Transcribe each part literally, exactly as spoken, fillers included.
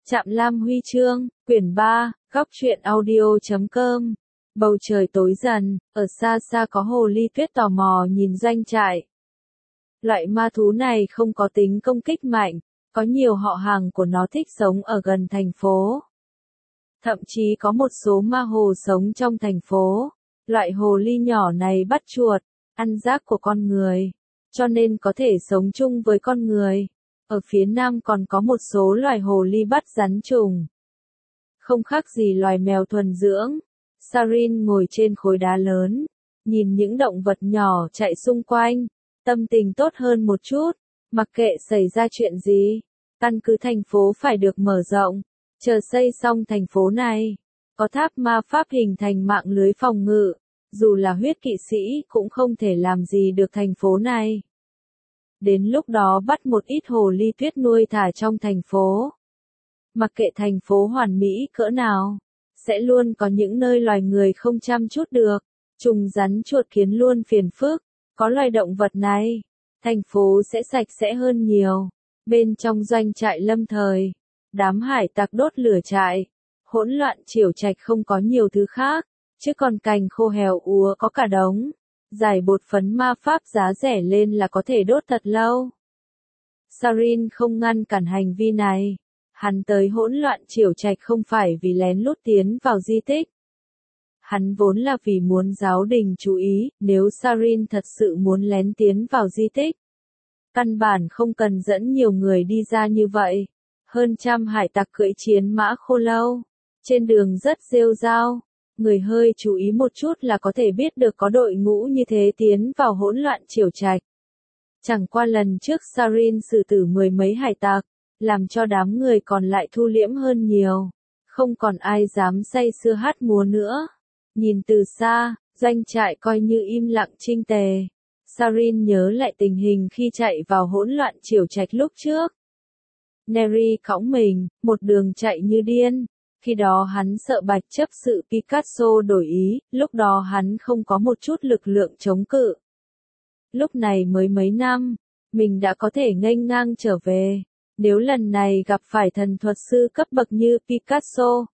Trạm Lam Huy Chương, quyển ba, góc truyện audio chấm com. Bầu trời tối dần, ở xa xa có hồ ly tuyết tò mò nhìn doanh trại. Loại ma thú này không có tính công kích mạnh, có nhiều họ hàng của nó thích sống ở gần thành phố. Thậm chí có một số ma hồ sống trong thành phố. Loại hồ ly nhỏ này bắt chuột, ăn rác của con người, cho nên có thể sống chung với con người. Ở phía nam còn có một số loài hồ ly bắt rắn trùng. Không khác gì loài mèo thuần dưỡng. Sarin ngồi trên khối đá lớn, nhìn những động vật nhỏ chạy xung quanh, tâm tình tốt hơn một chút, mặc kệ xảy ra chuyện gì. Căn cứ thành phố phải được mở rộng, chờ xây xong thành phố này, có tháp ma pháp hình thành mạng lưới phòng ngự, dù là huyết kỵ sĩ cũng không thể làm gì được thành phố này. Đến lúc đó bắt một ít hồ ly tuyết nuôi thả trong thành phố. Mặc kệ thành phố hoàn mỹ cỡ nào, sẽ luôn có những nơi loài người không chăm chút được. Trùng rắn chuột kiến luôn phiền phức. Có loài động vật này, thành phố sẽ sạch sẽ hơn nhiều. Bên trong doanh trại lâm thời, đám hải tặc đốt lửa trại. Hỗn loạn chiểu trạch không có nhiều thứ khác, chứ còn cành khô héo úa có cả đống. Giải bột phấn ma pháp giá rẻ lên là có thể đốt thật lâu. Sarin không ngăn cản hành vi này. Hắn tới hỗn loạn chiểu trạch không phải vì lén lút tiến vào di tích. Hắn vốn là vì muốn giáo đình chú ý, nếu Sarin thật sự muốn lén tiến vào di tích. Căn bản không cần dẫn nhiều người đi ra như vậy. Hơn trăm hải tặc cưỡi chiến mã khô lâu. Trên đường rất rêu rao. Người hơi chú ý một chút là có thể biết được có đội ngũ như thế tiến vào hỗn loạn chiểu trạch. Chẳng qua lần trước Sarin xử tử mười mấy hải tặc, làm cho đám người còn lại thu liễm hơn nhiều. Không còn ai dám say sưa hát múa nữa. Nhìn từ xa, doanh trại coi như im lặng chinh tề. Sarin nhớ lại tình hình khi chạy vào hỗn loạn chiểu trạch lúc trước. Neri cõng mình, một đường chạy như điên. Khi đó hắn sợ bạch chấp sự Picasso đổi ý, lúc đó hắn không có một chút lực lượng chống cự. Lúc này mới mấy năm, mình đã có thể nghênh ngang trở về. Nếu lần này gặp phải thần thuật sư cấp bậc như Picasso,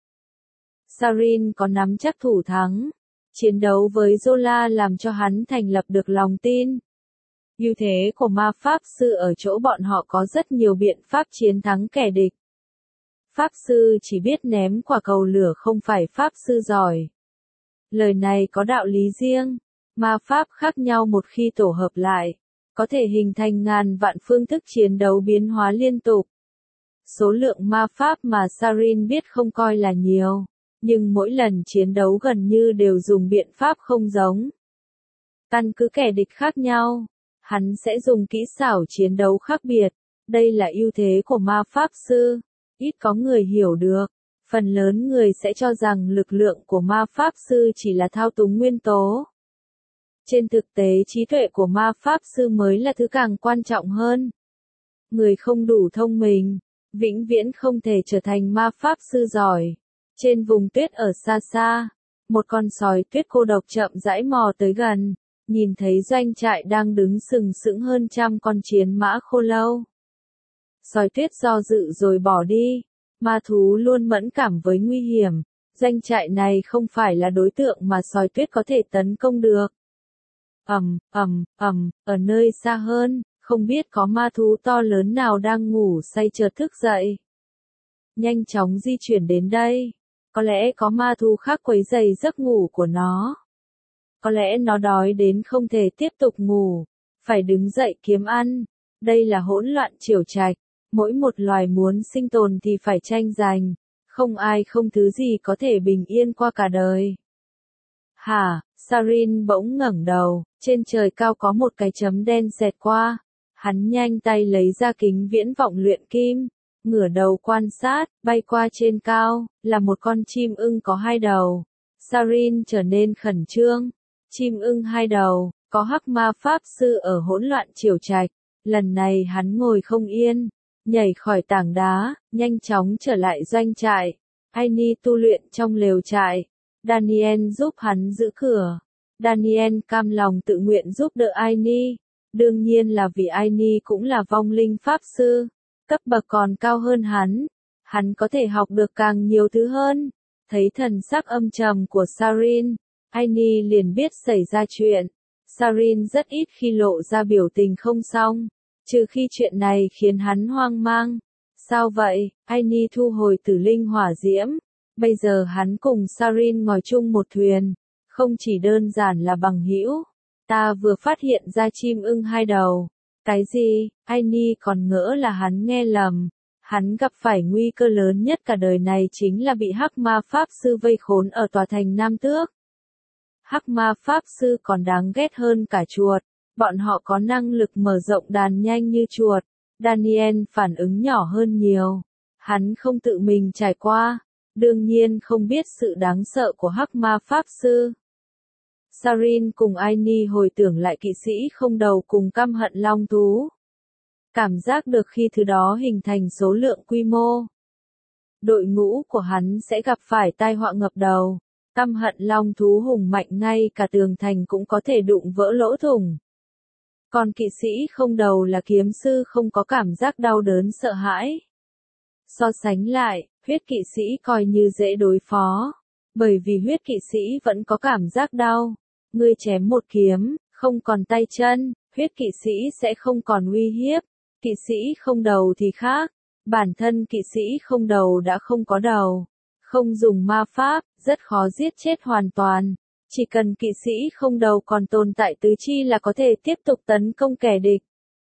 Sarin có nắm chắc thủ thắng. Chiến đấu với Zola làm cho hắn thành lập được lòng tin. Ưu thế của ma pháp sư ở chỗ bọn họ có rất nhiều biện pháp chiến thắng kẻ địch. Pháp sư chỉ biết ném quả cầu lửa không phải pháp sư giỏi. Lời này có đạo lý riêng. Ma pháp khác nhau một khi tổ hợp lại, có thể hình thành ngàn vạn phương thức chiến đấu biến hóa liên tục. Số lượng ma pháp mà Sarin biết không coi là nhiều, nhưng mỗi lần chiến đấu gần như đều dùng biện pháp không giống. Căn cứ kẻ địch khác nhau, hắn sẽ dùng kỹ xảo chiến đấu khác biệt. Đây là ưu thế của ma pháp sư. Ít có người hiểu được. Phần lớn người sẽ cho rằng lực lượng của ma pháp sư chỉ là thao túng nguyên tố. Trên thực tế trí tuệ của ma pháp sư mới là thứ càng quan trọng hơn. Người không đủ thông minh, vĩnh viễn không thể trở thành ma pháp sư giỏi. Trên vùng tuyết ở xa xa, một con sói tuyết cô độc chậm rãi mò tới gần, nhìn thấy doanh trại đang đứng sừng sững hơn trăm con chiến mã khô lâu. Sói tuyết do dự rồi bỏ đi. Ma thú luôn mẫn cảm với nguy hiểm. Doanh trại này không phải là đối tượng mà sói tuyết có thể tấn công được. Ầm, ầm, ầm, ở nơi xa hơn, không biết có ma thú to lớn nào đang ngủ say chợt thức dậy. Nhanh chóng di chuyển đến đây. Có lẽ có ma thú khác quấy rầy giấc ngủ của nó. Có lẽ nó đói đến không thể tiếp tục ngủ, phải đứng dậy kiếm ăn. Đây là hỗn loạn chiểu trạch. Mỗi một loài muốn sinh tồn thì phải tranh giành, không ai không thứ gì có thể bình yên qua cả đời. Hả, Sarin bỗng ngẩng đầu, trên trời cao có một cái chấm đen xẹt qua. Hắn nhanh tay lấy ra kính viễn vọng luyện kim, ngửa đầu quan sát, bay qua trên cao, là một con chim ưng có hai đầu. Sarin trở nên khẩn trương. Chim ưng hai đầu, có hắc ma pháp sư ở hỗn loạn chiểu trạch. Lần này hắn ngồi không yên. Nhảy khỏi tảng đá, nhanh chóng trở lại doanh trại. Aini tu luyện trong lều trại. Daniel giúp hắn giữ cửa. Daniel cam lòng tự nguyện giúp đỡ Aini. Đương nhiên là vì Aini cũng là vong linh pháp sư. Cấp bậc còn cao hơn hắn. Hắn có thể học được càng nhiều thứ hơn. Thấy thần sắc âm trầm của Sarin, Aini liền biết xảy ra chuyện. Sarin rất ít khi lộ ra biểu tình không xong, trừ khi chuyện này khiến hắn hoang mang. Sao vậy? Aini thu hồi tử linh hỏa diễm. Bây giờ hắn cùng Sarin ngồi chung một thuyền, không chỉ đơn giản là bằng hữu. Ta vừa phát hiện ra chim ưng hai đầu. Cái gì? Aini còn ngỡ là hắn nghe lầm. Hắn gặp phải nguy cơ lớn nhất cả đời này chính là bị Hắc Ma Pháp Sư vây khốn ở tòa thành Nam Tước. Hắc Ma Pháp Sư còn đáng ghét hơn cả chuột. Bọn họ có năng lực mở rộng đàn nhanh như chuột. Daniel phản ứng nhỏ hơn nhiều. Hắn không tự mình trải qua, đương nhiên không biết sự đáng sợ của Hắc Ma Pháp Sư. Sarin cùng Aini hồi tưởng lại kỵ sĩ không đầu cùng căm hận long thú. Cảm giác được khi thứ đó hình thành số lượng quy mô, đội ngũ của hắn sẽ gặp phải tai họa ngập đầu. Căm hận long thú hùng mạnh ngay cả tường thành cũng có thể đụng vỡ lỗ thủng. Còn kỵ sĩ không đầu là kiếm sư không có cảm giác đau đớn sợ hãi. So sánh lại, huyết kỵ sĩ coi như dễ đối phó. Bởi vì huyết kỵ sĩ vẫn có cảm giác đau. Ngươi chém một kiếm, không còn tay chân, huyết kỵ sĩ sẽ không còn uy hiếp. Kỵ sĩ không đầu thì khác. Bản thân kỵ sĩ không đầu đã không có đầu. Không dùng ma pháp, rất khó giết chết hoàn toàn. Chỉ cần kỵ sĩ không đầu còn tồn tại tứ chi là có thể tiếp tục tấn công kẻ địch.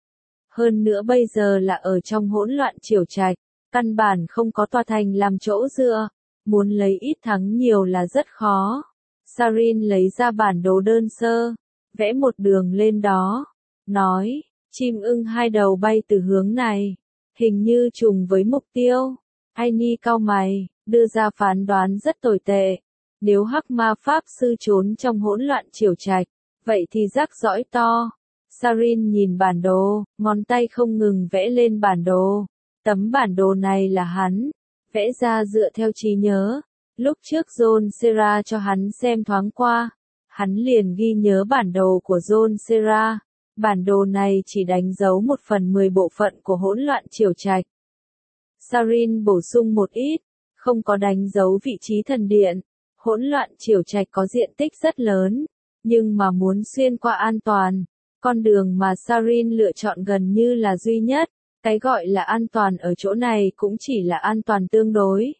Hơn nữa bây giờ là ở trong hỗn loạn triều trạch, căn bản không có tòa thành làm chỗ dựa, muốn lấy ít thắng nhiều là rất khó. Sarin lấy ra bản đồ đơn sơ, vẽ một đường lên đó, nói, chim ưng hai đầu bay từ hướng này, hình như trùng với mục tiêu. Aini cau mày, đưa ra phán đoán rất tồi tệ. Nếu Hắc Ma Pháp Sư trốn trong hỗn loạn triều trạch, vậy thì rắc rõi to. Sarin nhìn bản đồ, ngón tay không ngừng vẽ lên bản đồ. Tấm bản đồ này là hắn vẽ ra dựa theo trí nhớ. Lúc trước John Serra cho hắn xem thoáng qua, hắn liền ghi nhớ bản đồ của John Serra. Bản đồ này chỉ đánh dấu một phần mười bộ phận của hỗn loạn triều trạch. Sarin bổ sung một ít, không có đánh dấu vị trí thần điện. Hỗn loạn triều trạch có diện tích rất lớn, nhưng mà muốn xuyên qua an toàn, con đường mà Sarin lựa chọn gần như là duy nhất. Cái gọi là an toàn ở chỗ này cũng chỉ là an toàn tương đối.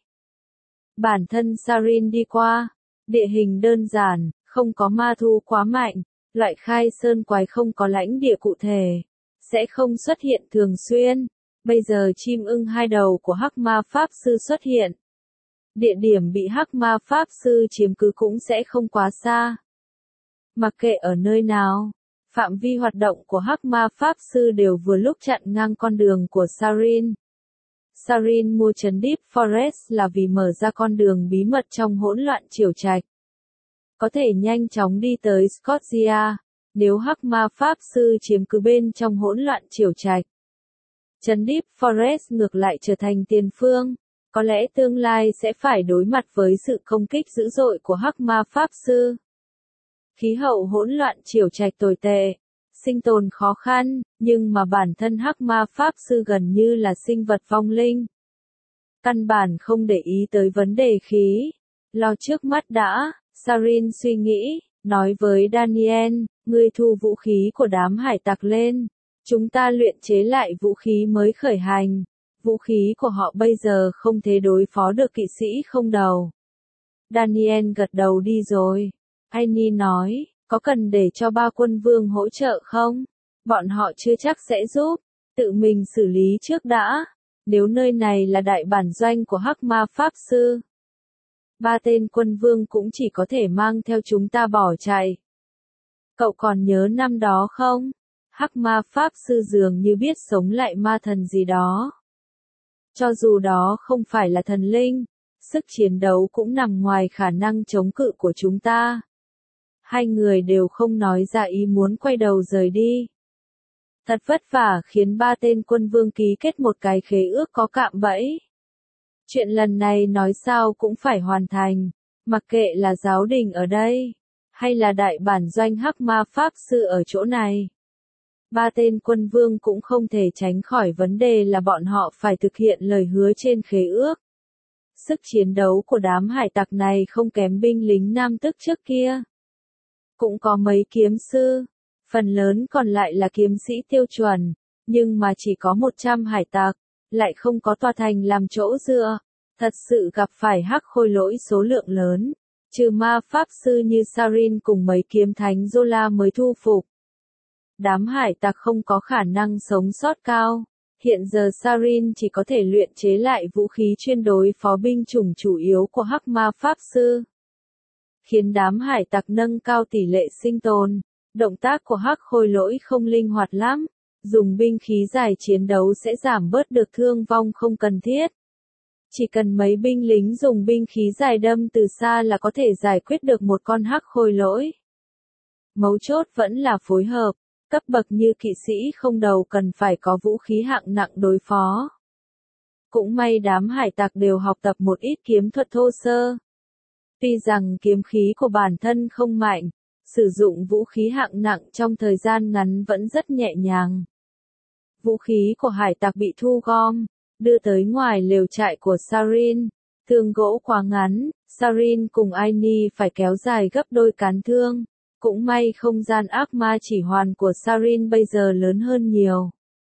Bản thân Sarin đi qua, địa hình đơn giản, không có ma thu quá mạnh, loại khai sơn quái không có lãnh địa cụ thể, sẽ không xuất hiện thường xuyên. Bây giờ chim ưng hai đầu của Hắc Ma Pháp Sư xuất hiện. Địa điểm bị Hắc Ma Pháp Sư chiếm cứ cũng sẽ không quá xa. Mặc kệ ở nơi nào, phạm vi hoạt động của Hắc Ma Pháp Sư đều vừa lúc chặn ngang con đường của Sarin. Sarin mua trấn Deep Forest là vì mở ra con đường bí mật trong hỗn loạn triều trạch. Có thể nhanh chóng đi tới Scotia, nếu Hắc Ma Pháp Sư chiếm cứ bên trong hỗn loạn triều trạch. Trấn Deep Forest ngược lại trở thành tiền phương, có lẽ tương lai sẽ phải đối mặt với sự công kích dữ dội của Hắc Ma Pháp Sư. Khí hậu hỗn loạn triều trạch tồi tệ, sinh tồn khó khăn, nhưng mà bản thân Hắc Ma Pháp Sư gần như là sinh vật vong linh. Căn bản không để ý tới vấn đề khí, lo trước mắt đã. Sarin suy nghĩ, nói với Daniel, ngươi thu vũ khí của đám hải tặc lên. Chúng ta luyện chế lại vũ khí mới khởi hành. Vũ khí của họ bây giờ không thể đối phó được kỵ sĩ không đầu. Daniel gật đầu đi rồi. Aini nói, có cần để cho ba quân vương hỗ trợ không? Bọn họ chưa chắc sẽ giúp. Tự mình xử lý trước đã. Nếu nơi này là đại bản doanh của Hắc Ma Pháp Sư, ba tên quân vương cũng chỉ có thể mang theo chúng ta bỏ chạy. Cậu còn nhớ năm đó không? Hắc Ma Pháp Sư dường như biết sống lại ma thần gì đó. Cho dù đó không phải là thần linh, sức chiến đấu cũng nằm ngoài khả năng chống cự của chúng ta. Hai người đều không nói ra ý muốn quay đầu rời đi. Thật vất vả khiến ba tên quân vương ký kết một cái khế ước có cạm bẫy. Chuyện lần này nói sao cũng phải hoàn thành, mặc kệ là giáo đình ở đây, hay là đại bản doanh Hắc Ma Pháp Sư ở chỗ này. Ba tên quân vương cũng không thể tránh khỏi vấn đề là bọn họ phải thực hiện lời hứa trên khế ước. Sức chiến đấu của đám hải tặc này không kém binh lính nam tước trước kia. Cũng có mấy kiếm sư, phần lớn còn lại là kiếm sĩ tiêu chuẩn, nhưng mà chỉ có một trăm hải tặc, lại không có tòa thành làm chỗ dựa, thật sự gặp phải hắc khôi lỗi số lượng lớn, trừ ma pháp sư như Sarin cùng mấy kiếm thánh Zola mới thu phục. Đám hải tặc không có khả năng sống sót cao, hiện giờ Sarin chỉ có thể luyện chế lại vũ khí chuyên đối phó binh chủng chủ yếu của hắc ma pháp sư. Khiến đám hải tặc nâng cao tỷ lệ sinh tồn, động tác của hắc khôi lỗi không linh hoạt lắm, dùng binh khí dài chiến đấu sẽ giảm bớt được thương vong không cần thiết. Chỉ cần mấy binh lính dùng binh khí dài đâm từ xa là có thể giải quyết được một con hắc khôi lỗi. Mấu chốt vẫn là phối hợp, cấp bậc như kỵ sĩ không đầu cần phải có vũ khí hạng nặng đối phó. Cũng may đám hải tặc đều học tập một ít kiếm thuật thô sơ. Tuy rằng kiếm khí của bản thân không mạnh, sử dụng vũ khí hạng nặng trong thời gian ngắn vẫn rất nhẹ nhàng. Vũ khí của hải tặc bị thu gom, đưa tới ngoài lều trại của Sarin. Thương gỗ quá ngắn, Sarin cùng Aini phải kéo dài gấp đôi cán thương. Cũng may không gian ác ma chỉ hoàn của Sarin bây giờ lớn hơn nhiều.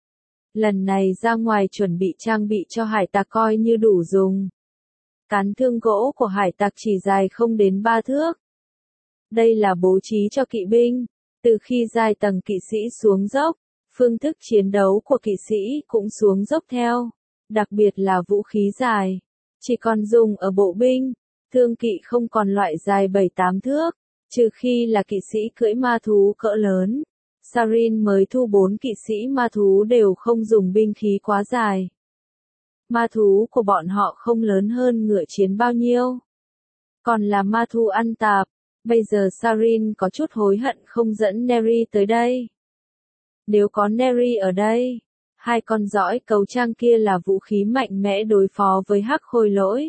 Lần này ra ngoài chuẩn bị trang bị cho hải tặc coi như đủ dùng. Cán thương gỗ của hải tặc chỉ dài không đến ba thước. Đây là bố trí cho kỵ binh. Từ khi giai tầng kỵ sĩ xuống dốc, phương thức chiến đấu của kỵ sĩ cũng xuống dốc theo. Đặc biệt là vũ khí dài. Chỉ còn dùng ở bộ binh. Thương kỵ không còn loại dài bảy tám thước. Trừ khi là kỵ sĩ cưỡi ma thú cỡ lớn. Sarin mới thu bốn kỵ sĩ ma thú đều không dùng binh khí quá dài. Ma thú của bọn họ không lớn hơn ngựa chiến bao nhiêu. Còn là ma thú ăn tạp. Bây giờ Sarin có chút hối hận không dẫn Neri tới đây. Nếu có Neri ở đây, hai con dõi cấu trang kia là vũ khí mạnh mẽ đối phó với hắc khôi lỗi.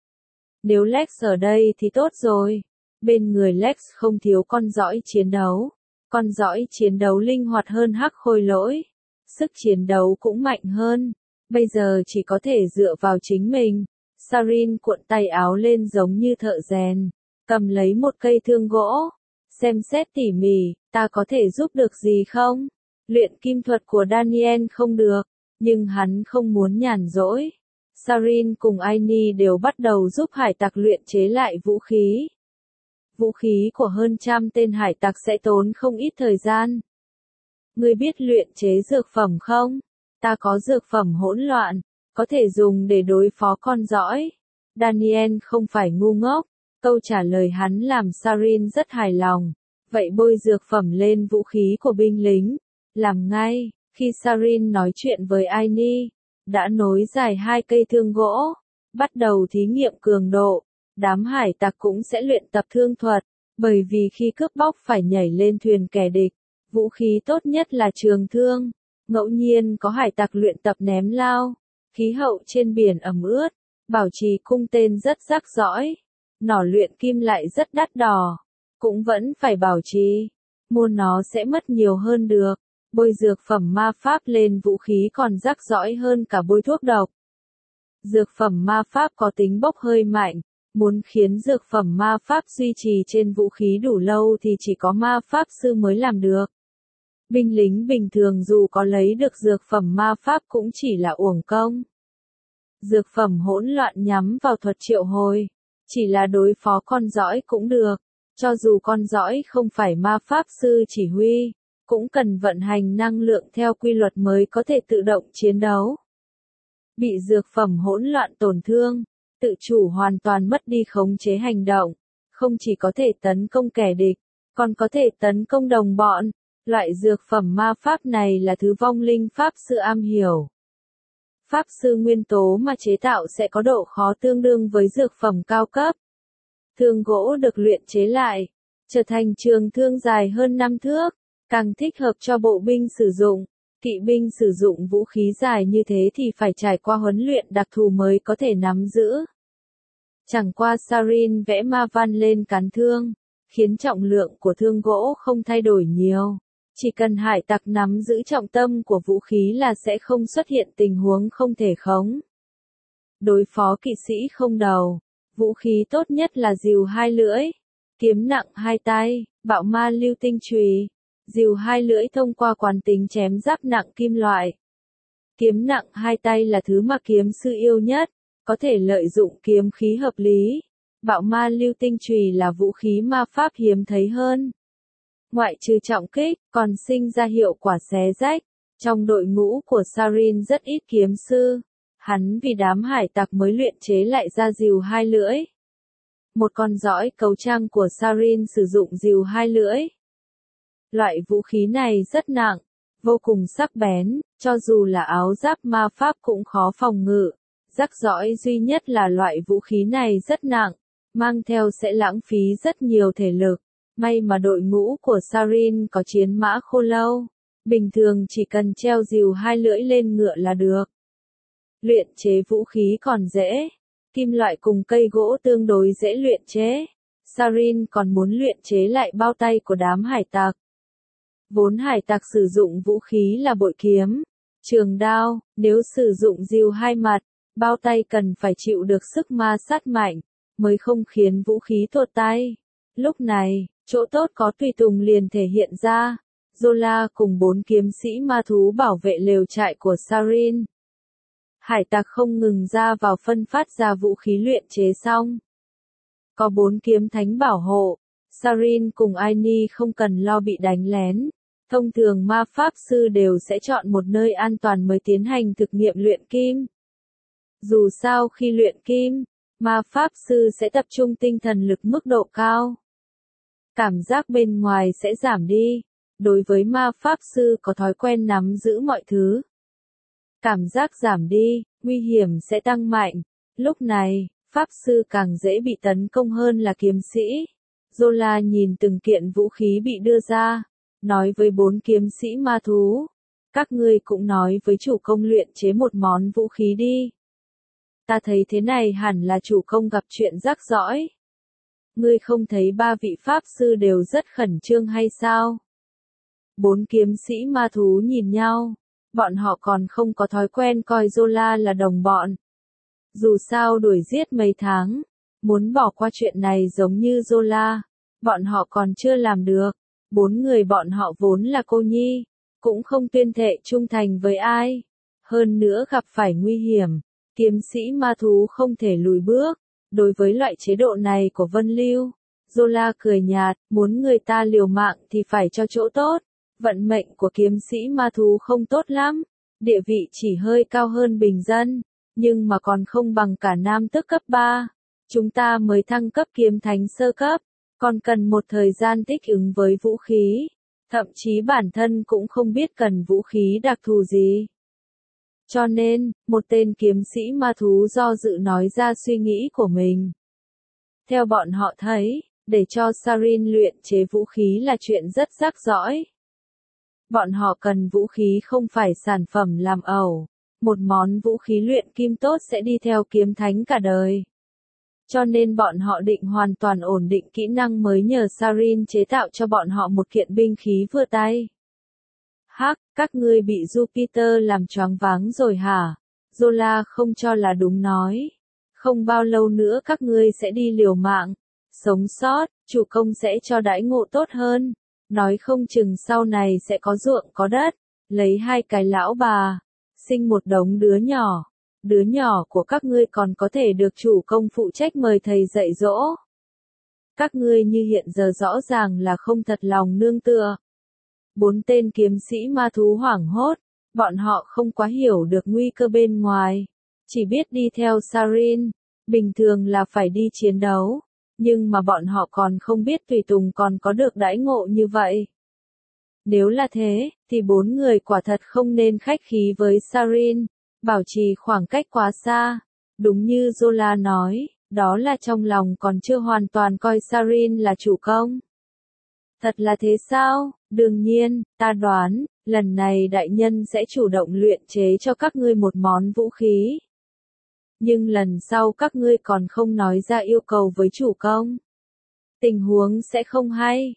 Nếu Lex ở đây thì tốt rồi. Bên người Lex không thiếu con dõi chiến đấu. Con dõi chiến đấu linh hoạt hơn hắc khôi lỗi. Sức chiến đấu cũng mạnh hơn. Bây giờ chỉ có thể dựa vào chính mình. Sarin cuộn tay áo lên giống như thợ rèn. Cầm lấy một cây thương gỗ. Xem xét tỉ mỉ, ta có thể giúp được gì không? Luyện kim thuật của Daniel không được. Nhưng hắn không muốn nhàn rỗi. Sarin cùng Aini đều bắt đầu giúp hải tặc luyện chế lại vũ khí. Vũ khí của hơn trăm tên hải tặc sẽ tốn không ít thời gian. Ngươi biết luyện chế dược phẩm không? Ta có dược phẩm hỗn loạn, có thể dùng để đối phó con dõi. Daniel không phải ngu ngốc, câu trả lời hắn làm Sarin rất hài lòng. Vậy bôi dược phẩm lên vũ khí của binh lính. Làm ngay, khi Sarin nói chuyện với Aini, đã nối dài hai cây thương gỗ, bắt đầu thí nghiệm cường độ. Đám hải tặc cũng sẽ luyện tập thương thuật, bởi vì khi cướp bóc phải nhảy lên thuyền kẻ địch. Vũ khí tốt nhất là trường thương. Ngẫu nhiên có hải tặc luyện tập ném lao. Khí hậu trên biển ẩm ướt, bảo trì cung tên rất rắc rõi. Nỏ luyện kim lại rất đắt đỏ, cũng vẫn phải bảo trì. Mua nó sẽ mất nhiều hơn được. Bôi dược phẩm ma pháp lên vũ khí còn rắc rõi hơn cả bôi thuốc độc. Dược phẩm ma pháp có tính bốc hơi mạnh. Muốn khiến dược phẩm ma pháp duy trì trên vũ khí đủ lâu thì chỉ có ma pháp sư mới làm được. Binh lính bình thường dù có lấy được dược phẩm ma pháp cũng chỉ là uổng công. Dược phẩm hỗn loạn nhắm vào thuật triệu hồi, chỉ là đối phó con dõi cũng được. Cho dù con dõi không phải ma pháp sư chỉ huy, cũng cần vận hành năng lượng theo quy luật mới có thể tự động chiến đấu. Bị dược phẩm hỗn loạn tổn thương, tự chủ hoàn toàn mất đi khống chế hành động, không chỉ có thể tấn công kẻ địch, còn có thể tấn công đồng bọn. Loại dược phẩm ma pháp này là thứ vong linh pháp sư am hiểu. Pháp sư nguyên tố mà chế tạo sẽ có độ khó tương đương với dược phẩm cao cấp. Thương gỗ được luyện chế lại, trở thành trường thương dài hơn năm thước, càng thích hợp cho bộ binh sử dụng. Kỵ binh sử dụng vũ khí dài như thế thì phải trải qua huấn luyện đặc thù mới có thể nắm giữ. Chẳng qua Sarin vẽ ma văn lên cán thương, khiến trọng lượng của thương gỗ không thay đổi nhiều. Chỉ cần hải tặc nắm giữ trọng tâm của vũ khí là sẽ không xuất hiện tình huống không thể khống. Đối phó kỵ sĩ không đầu, vũ khí tốt nhất là rìu hai lưỡi, kiếm nặng hai tay, bạo ma lưu tinh chùy. Rìu hai lưỡi thông qua quán tính chém giáp nặng kim loại. Kiếm nặng hai tay là thứ mà kiếm sư yêu nhất, có thể lợi dụng kiếm khí hợp lý. Bạo ma lưu tinh chùy là vũ khí ma pháp hiếm thấy hơn. Ngoại trừ trọng kích, còn sinh ra hiệu quả xé rách. Trong đội ngũ của Sarin rất ít kiếm sư. Hắn vì đám hải tặc mới luyện chế lại ra rìu hai lưỡi. Một con dõi cấu trang của Sarin sử dụng rìu hai lưỡi. Loại vũ khí này rất nặng, vô cùng sắc bén, cho dù là áo giáp ma pháp cũng khó phòng ngự. Rắc rõi duy nhất là loại vũ khí này rất nặng, mang theo sẽ lãng phí rất nhiều thể lực. May mà đội ngũ của Sarin có chiến mã khô lâu, bình thường chỉ cần treo rìu hai lưỡi lên ngựa là được. Luyện chế vũ khí còn dễ, kim loại cùng cây gỗ tương đối dễ luyện chế. Sarin còn muốn luyện chế lại bao tay của đám hải tặc. Vốn hải tặc sử dụng vũ khí là bội kiếm, trường đao, nếu sử dụng rìu hai mặt, bao tay cần phải chịu được sức ma sát mạnh, mới không khiến vũ khí tuột tay. Lúc này, chỗ tốt có tùy tùng liền thể hiện ra. Zola cùng bốn kiếm sĩ ma thú bảo vệ lều trại của Sarin. Hải tặc không ngừng ra vào phân phát ra vũ khí luyện chế xong. Có bốn kiếm thánh bảo hộ, Sarin cùng Aini không cần lo bị đánh lén. Thông thường ma pháp sư đều sẽ chọn một nơi an toàn mới tiến hành thực nghiệm luyện kim. Dù sao khi luyện kim, ma pháp sư sẽ tập trung tinh thần lực mức độ cao. Cảm giác bên ngoài sẽ giảm đi. Đối với ma pháp sư có thói quen nắm giữ mọi thứ. Cảm giác giảm đi, nguy hiểm sẽ tăng mạnh. Lúc này, pháp sư càng dễ bị tấn công hơn là kiếm sĩ. Zola nhìn từng kiện vũ khí bị đưa ra, nói với bốn kiếm sĩ ma thú. Các ngươi cũng nói với chủ công luyện chế một món vũ khí đi. Ta thấy thế này hẳn là chủ công gặp chuyện rắc rõi. Ngươi không thấy ba vị pháp sư đều rất khẩn trương hay sao? Bốn kiếm sĩ ma thú nhìn nhau. Bọn họ còn không có thói quen coi Zola là đồng bọn. Dù sao đuổi giết mấy tháng, muốn bỏ qua chuyện này giống như Zola, bọn họ còn chưa làm được. Bốn người bọn họ vốn là cô nhi, cũng không tuyên thệ trung thành với ai. Hơn nữa gặp phải nguy hiểm, kiếm sĩ ma thú không thể lùi bước. Đối với loại chế độ này của Vân Lưu, Zola cười nhạt, muốn người ta liều mạng thì phải cho chỗ tốt. Vận mệnh của kiếm sĩ ma thú không tốt lắm, địa vị chỉ hơi cao hơn bình dân, nhưng mà còn không bằng cả nam tước cấp ba. Chúng ta mới thăng cấp kiếm thánh sơ cấp, còn cần một thời gian thích ứng với vũ khí, thậm chí bản thân cũng không biết cần vũ khí đặc thù gì. Cho nên, một tên kiếm sĩ ma thú do dự nói ra suy nghĩ của mình. Theo bọn họ thấy, để cho Sarin luyện chế vũ khí là chuyện rất rắc rõi. Bọn họ cần vũ khí không phải sản phẩm làm ẩu. Một món vũ khí luyện kim tốt sẽ đi theo kiếm thánh cả đời. Cho nên bọn họ định hoàn toàn ổn định kỹ năng mới nhờ Sarin chế tạo cho bọn họ một kiện binh khí vừa tay. Hắc, các ngươi bị Jupiter làm choáng váng rồi hả? Zola không cho là đúng nói. Không bao lâu nữa các ngươi sẽ đi liều mạng. Sống sót, chủ công sẽ cho đãi ngộ tốt hơn. Nói không chừng sau này sẽ có ruộng có đất, lấy hai cái lão bà, sinh một đống đứa nhỏ. Đứa nhỏ của các ngươi còn có thể được chủ công phụ trách mời thầy dạy dỗ. Các ngươi như hiện giờ rõ ràng là không thật lòng nương tựa. Bốn tên kiếm sĩ ma thú hoảng hốt, bọn họ không quá hiểu được nguy cơ bên ngoài, chỉ biết đi theo Sarin, bình thường là phải đi chiến đấu. Nhưng mà bọn họ còn không biết tùy tùng còn có được đãi ngộ như vậy. Nếu là thế, thì bốn người quả thật không nên khách khí với Sarin, bảo trì khoảng cách quá xa. Đúng như Zola nói, đó là trong lòng còn chưa hoàn toàn coi Sarin là chủ công. Thật là thế sao? Đương nhiên, ta đoán, lần này đại nhân sẽ chủ động luyện chế cho các ngươi một món vũ khí. Nhưng lần sau các ngươi còn không nói ra yêu cầu với chủ công. Tình huống sẽ không hay.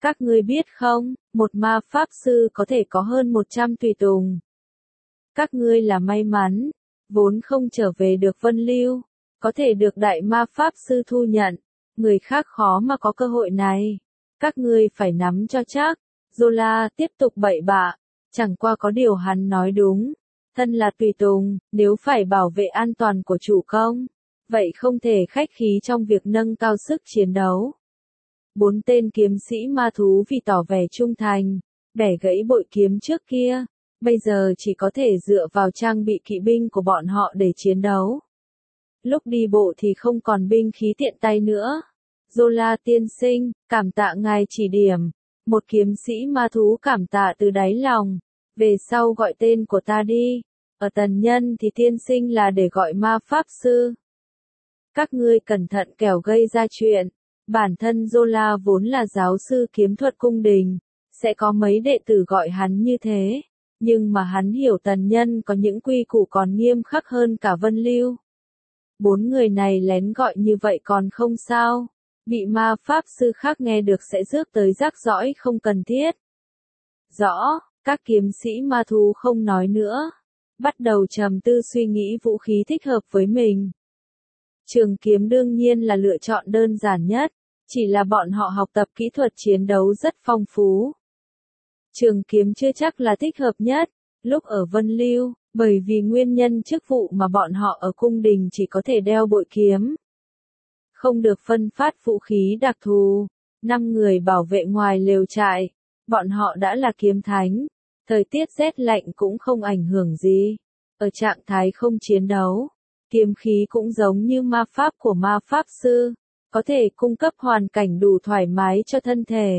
Các ngươi biết không, một ma pháp sư có thể có hơn một trăm tùy tùng. Các ngươi là may mắn, vốn không trở về được Vân Lưu, có thể được đại ma pháp sư thu nhận, người khác khó mà có cơ hội này. Các ngươi phải nắm cho chắc. Zola tiếp tục bậy bạ, chẳng qua có điều hắn nói đúng. Thân là tùy tùng, nếu phải bảo vệ an toàn của chủ công, vậy không thể khách khí trong việc nâng cao sức chiến đấu. Bốn tên kiếm sĩ ma thú vì tỏ vẻ trung thành, bẻ gãy bội kiếm trước kia, bây giờ chỉ có thể dựa vào trang bị kỵ binh của bọn họ để chiến đấu. Lúc đi bộ thì không còn binh khí tiện tay nữa. Zola tiên sinh, cảm tạ ngài chỉ điểm. Một kiếm sĩ ma thú cảm tạ từ đáy lòng. Về sau gọi tên của ta đi. Ở tần nhân thì tiên sinh là để gọi ma pháp sư. Các ngươi cẩn thận kẻo gây ra chuyện. Bản thân Zola vốn là giáo sư kiếm thuật cung đình, sẽ có mấy đệ tử gọi hắn như thế. Nhưng mà hắn hiểu tần nhân có những quy củ còn nghiêm khắc hơn cả Vân Lưu. Bốn người này lén gọi như vậy còn không sao. Bị ma pháp sư khác nghe được sẽ rước tới rắc rõi không cần thiết. Rõ, các kiếm sĩ ma thú không nói nữa. Bắt đầu trầm tư suy nghĩ vũ khí thích hợp với mình. Trường kiếm đương nhiên là lựa chọn đơn giản nhất, chỉ là bọn họ học tập kỹ thuật chiến đấu rất phong phú. Trường kiếm chưa chắc là thích hợp nhất, lúc ở Vân Lưu, bởi vì nguyên nhân chức vụ mà bọn họ ở cung đình chỉ có thể đeo bội kiếm. Không được phân phát vũ khí đặc thù, năm người bảo vệ ngoài lều trại, bọn họ đã là kiếm thánh, thời tiết rét lạnh cũng không ảnh hưởng gì. Ở trạng thái không chiến đấu, kiếm khí cũng giống như ma pháp của ma pháp sư, có thể cung cấp hoàn cảnh đủ thoải mái cho thân thể.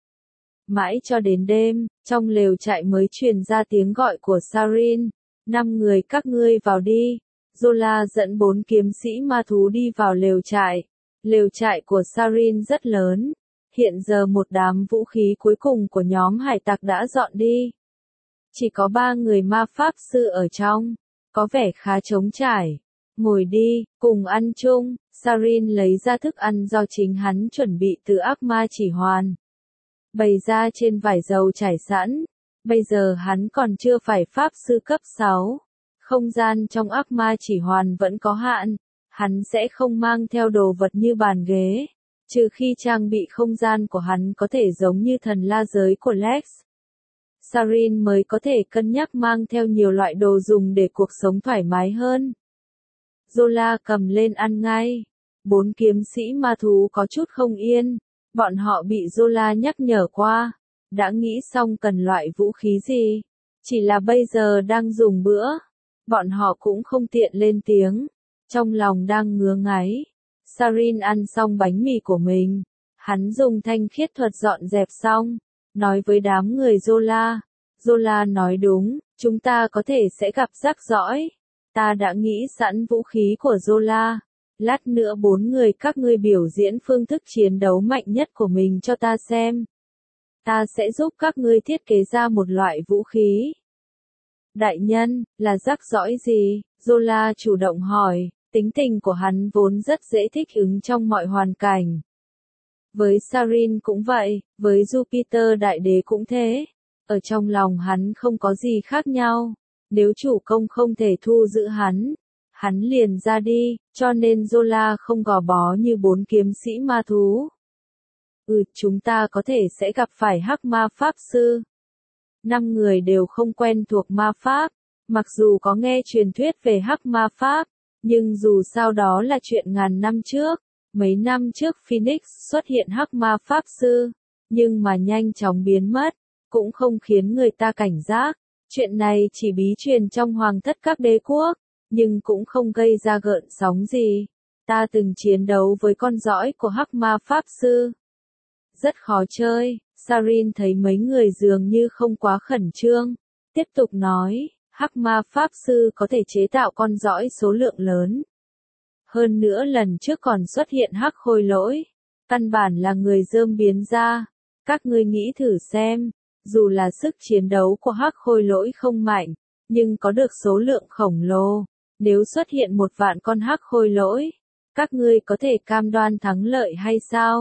Mãi cho đến đêm, trong lều trại mới truyền ra tiếng gọi của Sarin, năm người các ngươi vào đi. Zola dẫn bốn kiếm sĩ ma thú đi vào lều trại. Lều trại của Sarin rất lớn. Hiện giờ một đám vũ khí cuối cùng của nhóm hải tặc đã dọn đi. Chỉ có ba người ma pháp sư ở trong, có vẻ khá trống trải. Ngồi đi, cùng ăn chung. Sarin lấy ra thức ăn do chính hắn chuẩn bị từ ác ma chỉ hoàn. Bày ra trên vải dầu trải sẵn. Bây giờ hắn còn chưa phải pháp sư cấp sáu. Không gian trong ác ma chỉ hoàn vẫn có hạn. Hắn sẽ không mang theo đồ vật như bàn ghế. Trừ khi trang bị không gian của hắn có thể giống như thần la giới của Lex. Sarin mới có thể cân nhắc mang theo nhiều loại đồ dùng để cuộc sống thoải mái hơn. Zola cầm lên ăn ngay. Bốn kiếm sĩ ma thú có chút không yên. Bọn họ bị Zola nhắc nhở qua. Đã nghĩ xong cần loại vũ khí gì. Chỉ là bây giờ đang dùng bữa. Bọn họ cũng không tiện lên tiếng. Trong lòng đang ngứa ngáy. Sarin ăn xong bánh mì của mình. Hắn dùng thanh khiết thuật dọn dẹp xong. Nói với đám người Zola. Zola nói đúng, chúng ta có thể sẽ gặp rắc rõi. Ta đã nghĩ sẵn vũ khí của Zola. Lát nữa bốn người các ngươi biểu diễn phương thức chiến đấu mạnh nhất của mình cho ta xem. Ta sẽ giúp các ngươi thiết kế ra một loại vũ khí. Đại nhân, là rắc rõi gì? Zola chủ động hỏi, tính tình của hắn vốn rất dễ thích ứng trong mọi hoàn cảnh. Với Sarin cũng vậy, với Jupiter đại đế cũng thế. Ở trong lòng hắn không có gì khác nhau. Nếu chủ công không thể thu giữ hắn, hắn liền ra đi, cho nên Zola không gò bó như bốn kiếm sĩ ma thú. Ừ, chúng ta có thể sẽ gặp phải hắc ma pháp sư. Năm người đều không quen thuộc ma pháp, mặc dù có nghe truyền thuyết về hắc ma pháp, nhưng dù sao đó là chuyện ngàn năm trước. Mấy năm trước Phoenix xuất hiện hắc ma pháp sư, nhưng mà nhanh chóng biến mất, cũng không khiến người ta cảnh giác. Chuyện này chỉ bí truyền trong hoàng thất các đế quốc, nhưng cũng không gây ra gợn sóng gì. Ta từng chiến đấu với con dõi của hắc ma pháp sư. Rất khó chơi, Sarin thấy mấy người dường như không quá khẩn trương. Tiếp tục nói, hắc ma pháp sư có thể chế tạo con dõi số lượng lớn. Hơn nữa lần trước còn xuất hiện hắc khôi lỗi. Căn bản là người dơm biến ra. Các ngươi nghĩ thử xem, dù là sức chiến đấu của hắc khôi lỗi không mạnh, nhưng có được số lượng khổng lồ. Nếu xuất hiện một vạn con hắc khôi lỗi, các ngươi có thể cam đoan thắng lợi hay sao?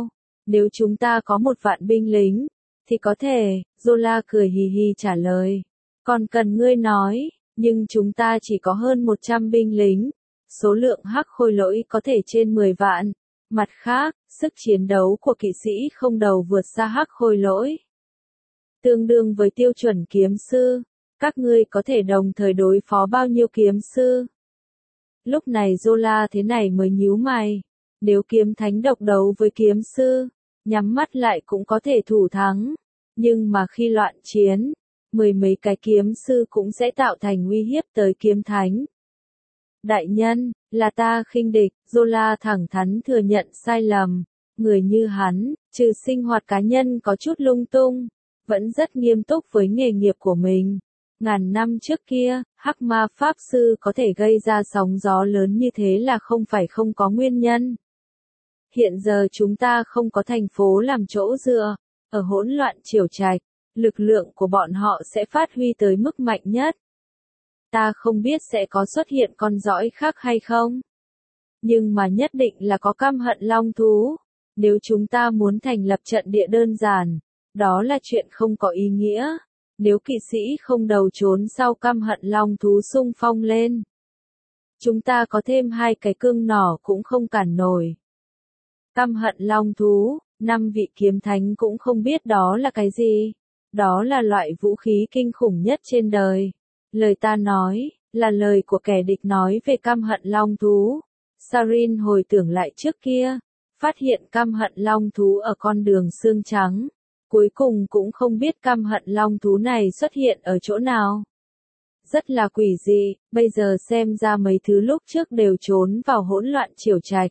Nếu chúng ta có một vạn binh lính, thì có thể, Zola cười hì hì trả lời. Còn cần ngươi nói, nhưng chúng ta chỉ có hơn một trăm binh lính. Số lượng hắc khôi lỗi có thể trên mười vạn. Mặt khác, sức chiến đấu của kỵ sĩ không đầu vượt xa hắc khôi lỗi. Tương đương với tiêu chuẩn kiếm sư. Các ngươi có thể đồng thời đối phó bao nhiêu kiếm sư? Lúc này Zola thế này mới nhíu mày. Nếu kiếm thánh độc đấu với kiếm sư, nhắm mắt lại cũng có thể thủ thắng. Nhưng mà khi loạn chiến, mười mấy cái kiếm sư cũng sẽ tạo thành uy hiếp tới kiếm thánh. Đại nhân, là ta khinh địch, Zola thẳng thắn thừa nhận sai lầm. Người như hắn, trừ sinh hoạt cá nhân có chút lung tung, vẫn rất nghiêm túc với nghề nghiệp của mình. Ngàn năm trước kia, hắc ma pháp sư có thể gây ra sóng gió lớn như thế là không phải không có nguyên nhân. Hiện giờ chúng ta không có thành phố làm chỗ dựa, ở hỗn loạn triều trạch, lực lượng của bọn họ sẽ phát huy tới mức mạnh nhất. Ta không biết sẽ có xuất hiện con dõi khác hay không. Nhưng mà nhất định là có căm hận long thú. Nếu chúng ta muốn thành lập trận địa đơn giản, đó là chuyện không có ý nghĩa. Nếu kỵ sĩ không đầu trốn sau căm hận long thú xung phong lên, chúng ta có thêm hai cái cương nỏ cũng không cản nổi. Căm hận long thú, năm vị kiếm thánh cũng không biết đó là cái gì. Đó là loại vũ khí kinh khủng nhất trên đời. Lời ta nói, là lời của kẻ địch nói về căm hận long thú. Sarin hồi tưởng lại trước kia, phát hiện căm hận long thú ở con đường xương trắng. Cuối cùng cũng không biết căm hận long thú này xuất hiện ở chỗ nào. Rất là quỷ dị, bây giờ xem ra mấy thứ lúc trước đều trốn vào hỗn loạn triều trạch.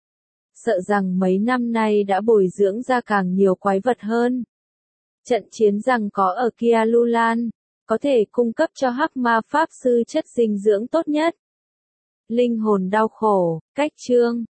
Sợ rằng mấy năm nay đã bồi dưỡng ra càng nhiều quái vật hơn. Trận chiến rằng có ở Kialulan, có thể cung cấp cho hắc ma pháp sư chất dinh dưỡng tốt nhất. Linh hồn đau khổ, cách chương.